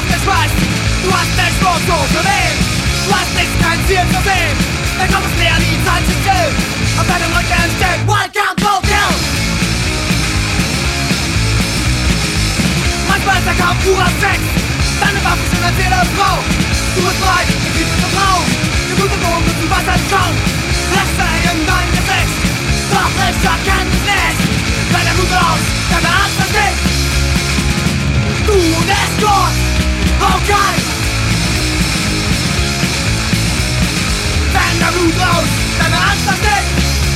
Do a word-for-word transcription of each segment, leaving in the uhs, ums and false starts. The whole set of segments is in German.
auf der Schweiß. Du hast nicht Sport so für wen. Du hast nichts, kein Ziel zu sehen. Dann kommt es leer, die Zeit ist still. Auf deinem Rücken steht Welcome to Kill. Manchmal ist der Kampf purer Sex. Deine Waffe schon als jede Frau. Du bist frei, du kriegst es Raum. Du gute Bogen und du weißt ein Schaum. Reste in dein Gesicht. Doch ich erkenne dich nicht. Deine Blut aus, deine Angst versteht. Du bist Gott, okay. Wenn der Blut raus, deine Angst versteht.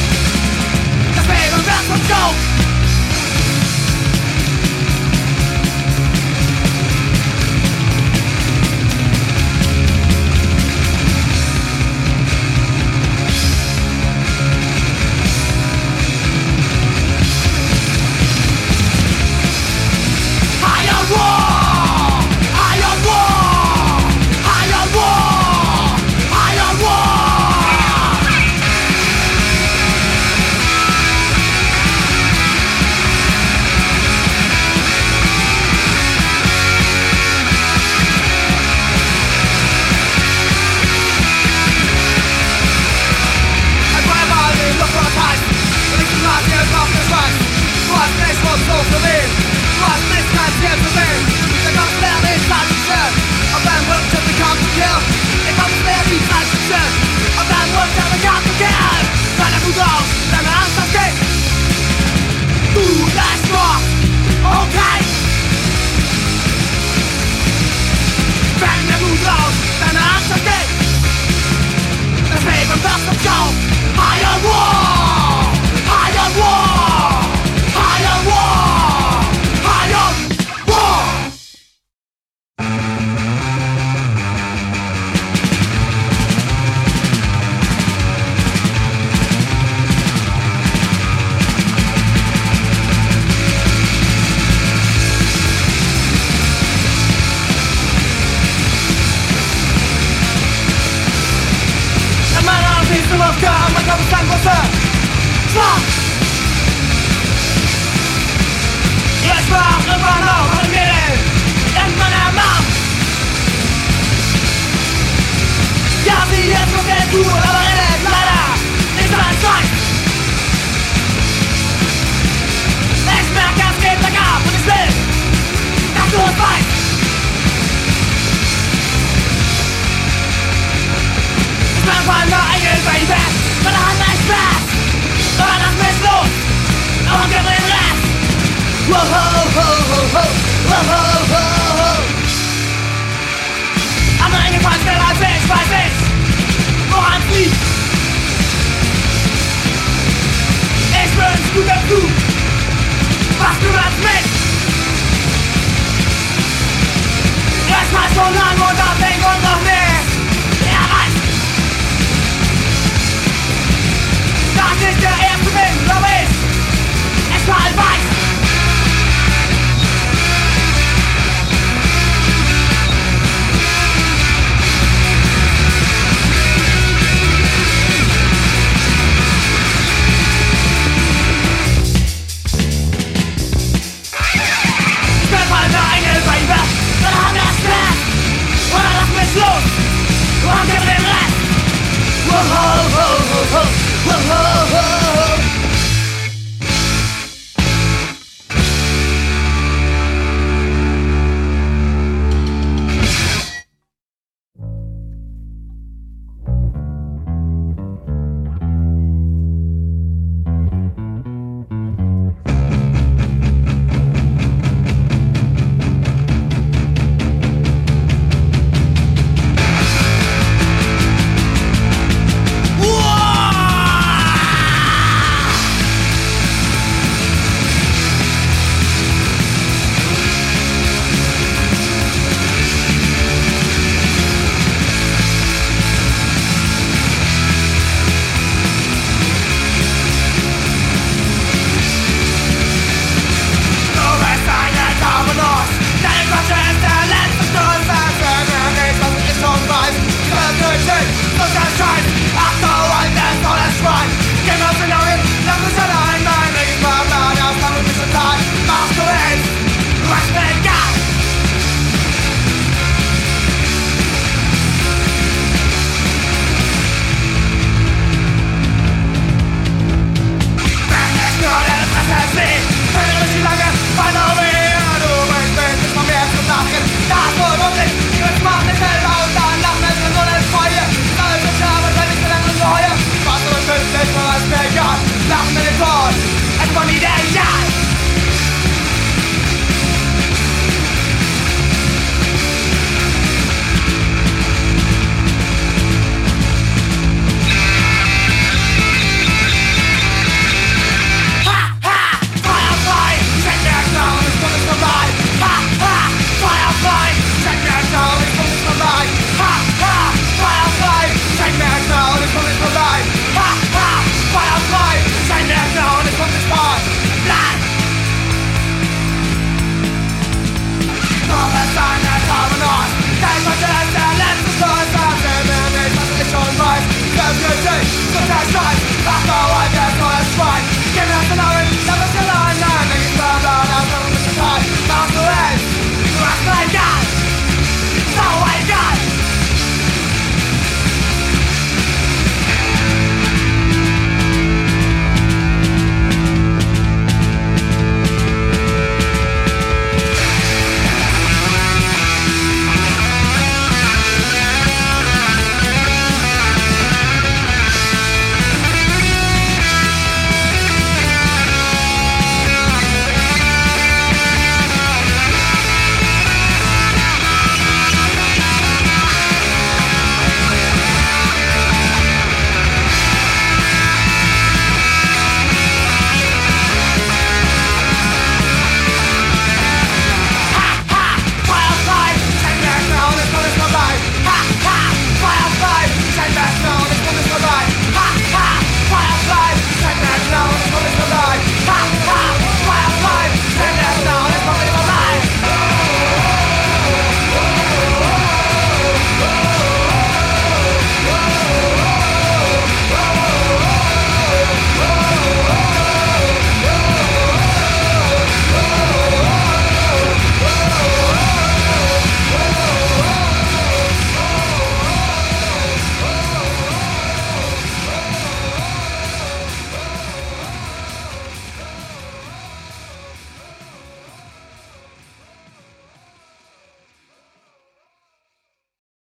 Das Leben wird vom Joke. Whoa, ho, ho, ho, ho, whoa, ho.